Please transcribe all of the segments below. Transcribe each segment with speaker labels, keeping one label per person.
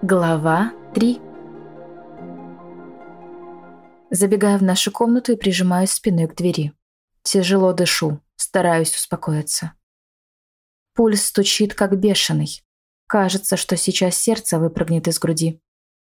Speaker 1: Глава 3. Забегаю в нашу комнату и прижимаюсь спиной к двери. Тяжело дышу, стараюсь успокоиться. Пульс стучит, как бешеный. Кажется, что сейчас сердце выпрыгнет из груди.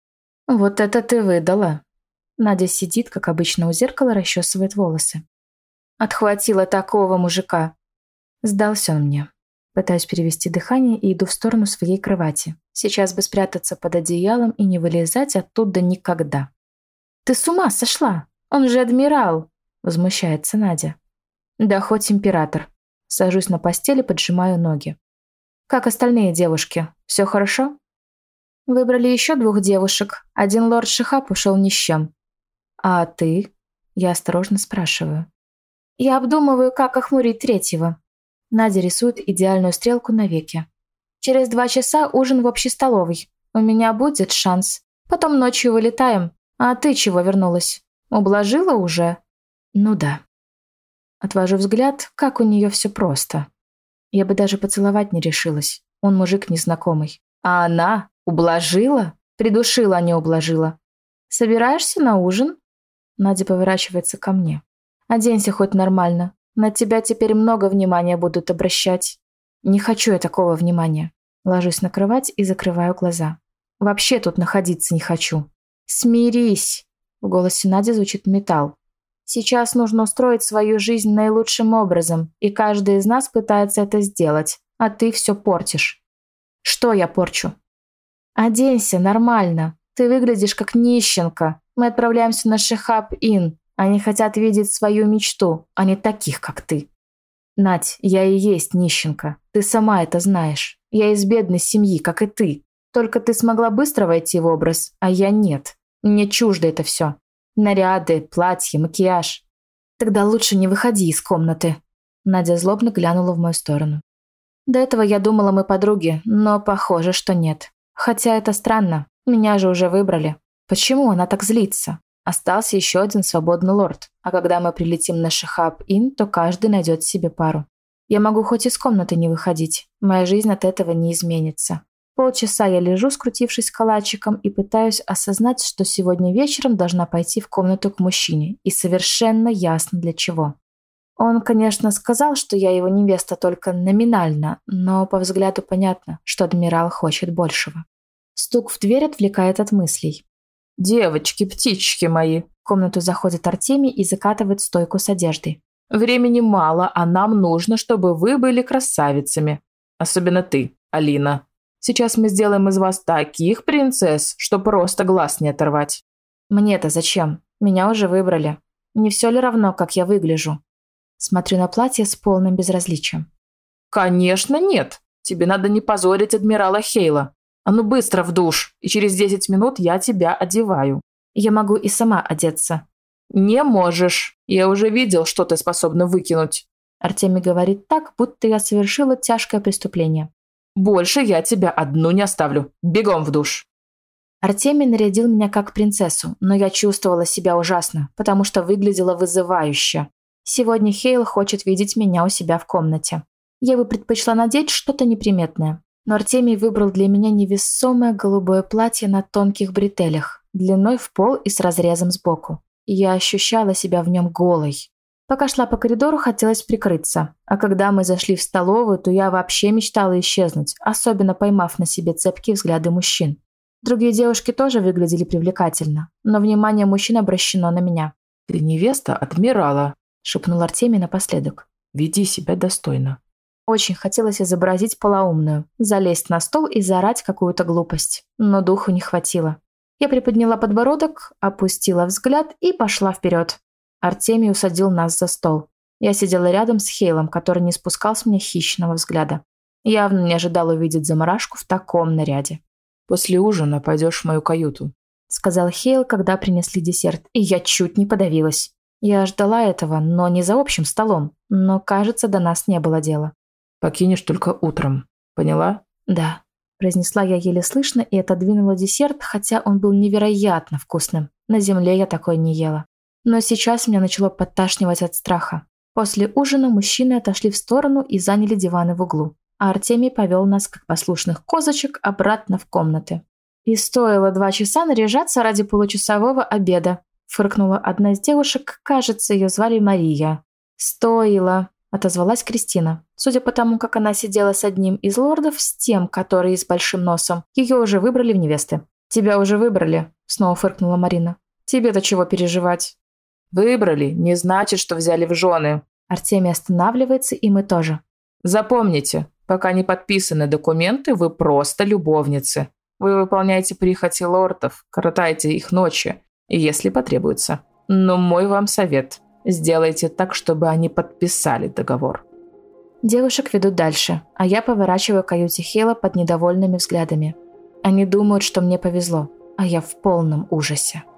Speaker 1: «Вот это ты выдала!» Надя сидит, как обычно, у зеркала, расчесывает волосы. «Отхватила такого мужика!» Сдался он мне. Пытаюсь перевести дыхание и иду в сторону своей кровати. Сейчас бы спрятаться под одеялом и не вылезать оттуда никогда. «Ты с ума сошла? Он же адмирал!» – возмущается Надя. «Да хоть император». Сажусь на постели, поджимаю ноги. «Как остальные девушки? Все хорошо?» «Выбрали еще 2 девушек. Один лорд Шихаб ушел ни с чем». «А ты?» – я осторожно спрашиваю. «Я обдумываю, как охмурить 3-го». Надя рисует идеальную стрелку на веке. «Через 2 часа ужин в общей столовой. У меня будет шанс. Потом ночью вылетаем. А ты чего вернулась? Ублажила уже?» «Ну да». Отвожу взгляд, как у нее все просто. Я бы даже поцеловать не решилась. Он мужик незнакомый. А она ублажила? Придушила, а не ублажила. «Собираешься на ужин?» Надя поворачивается ко мне. «Оденься хоть нормально. На тебя теперь много внимания будут обращать». Не хочу я такого внимания. Ложусь на кровать и закрываю глаза. Вообще тут находиться не хочу. «Смирись!» В голосе Нади звучит металл. «Сейчас нужно устроить свою жизнь наилучшим образом, и каждый из нас пытается это сделать, а ты все портишь». «Что я порчу?» «Оденься нормально. Ты выглядишь как нищенка. Мы отправляемся на Шихаб-Ин. Они хотят видеть свою мечту, а не таких, как ты». «Надь, я и есть нищенка. Ты сама это знаешь. Я из бедной семьи, как и ты. Только ты смогла быстро войти в образ, а я нет. Мне чуждо это все. Наряды, платья, макияж». «Тогда лучше не выходи из комнаты». Надя злобно глянула в мою сторону. «До этого я думала, мы подруги, но похоже, что нет. Хотя это странно. Меня же уже выбрали. Почему она так злится? Остался еще один свободный лорд. А когда мы прилетим на Шихаб-Ин, то каждый найдет себе пару. Я могу хоть из комнаты не выходить. Моя жизнь от этого не изменится». Полчаса я лежу, скрутившись калачиком, и пытаюсь осознать, что сегодня вечером должна пойти в комнату к мужчине. И совершенно ясно для чего. Он, конечно, сказал, что я его невеста только номинально, но по взгляду понятно, что адмирал хочет большего. Стук в дверь отвлекает от мыслей.
Speaker 2: «Девочки, птички мои!»
Speaker 1: В комнату заходит Артемий и закатывает стойку с одеждой.
Speaker 2: «Времени мало, а нам нужно, чтобы вы были красавицами. Особенно ты, Алина. Сейчас мы сделаем из вас таких принцесс, что просто глаз не оторвать».
Speaker 1: «Мне-то зачем? Меня уже выбрали. Не все ли равно, как я выгляжу?» Смотрю на платье с полным безразличием.
Speaker 2: «Конечно нет. Тебе надо не позорить адмирала Хейла. А ну быстро в душ, и через 10 минут я тебя одеваю».
Speaker 1: «Я могу и сама одеться».
Speaker 2: «Не можешь. Я уже видел, что ты способна выкинуть».
Speaker 1: Артемий говорит так, будто я совершила тяжкое преступление.
Speaker 2: «Больше я тебя одну не оставлю. Бегом в душ».
Speaker 1: Артемий нарядил меня как принцессу, но я чувствовала себя ужасно, потому что выглядела вызывающе. Сегодня Хейл хочет видеть меня у себя в комнате. Я бы предпочла надеть что-то неприметное. Но Артемий выбрал для меня невесомое голубое платье на тонких бретелях, длиной в пол и с разрезом сбоку. И я ощущала себя в нем голой. Пока шла по коридору, хотелось прикрыться. А когда мы зашли в столовую, то я вообще мечтала исчезнуть, особенно поймав на себе цепкие взгляды мужчин. Другие девушки тоже выглядели привлекательно, но внимание мужчин обращено на меня.
Speaker 2: «Ты невеста адмирала»,
Speaker 1: – шепнул Артемий напоследок.
Speaker 2: «Веди себя достойно».
Speaker 1: Очень хотелось изобразить полоумную, залезть на стол и заорать какую-то глупость, но духу не хватило. Я приподняла подбородок, опустила взгляд и пошла вперед. Артемий усадил нас за стол. Я сидела рядом с Хейлом, который не спускал с меня хищного взгляда. Явно не ожидал увидеть заморашку в таком наряде.
Speaker 2: «После ужина пойдешь в мою каюту»,
Speaker 1: — сказал Хейл, когда принесли десерт, и я чуть не подавилась. Я ждала этого, но не за общим столом, но, кажется, до нас не было дела.
Speaker 2: «Покинешь только утром. Поняла?»
Speaker 1: «Да», — произнесла я еле слышно и отодвинула десерт, хотя он был невероятно вкусным. На земле я такой не ела. Но сейчас меня начало подташнивать от страха. После ужина мужчины отошли в сторону и заняли диваны в углу, а Артемий повел нас, как послушных козочек, обратно в комнаты. «И стоило 2 часа наряжаться ради получасового обеда», фыркнула одна из девушек, кажется, ее звали Мария. «Стоило», отозвалась Кристина. Судя по тому, как она сидела с одним из лордов, с тем, который с большим носом, ее уже выбрали в невесты. «Тебя уже выбрали», снова фыркнула Марина. «Тебе-то чего переживать?»
Speaker 2: «Выбрали не значит, что взяли в жены».
Speaker 1: Артемий останавливается, и мы тоже.
Speaker 2: «Запомните, пока не подписаны документы, вы просто любовницы. Вы выполняете прихоти лордов, коротаете их ночи, если потребуется. Но мой вам совет – сделайте так, чтобы они подписали договор».
Speaker 1: Девушек ведут дальше, а я поворачиваю к каюте Хейла под недовольными взглядами. Они думают, что мне повезло, а я в полном ужасе.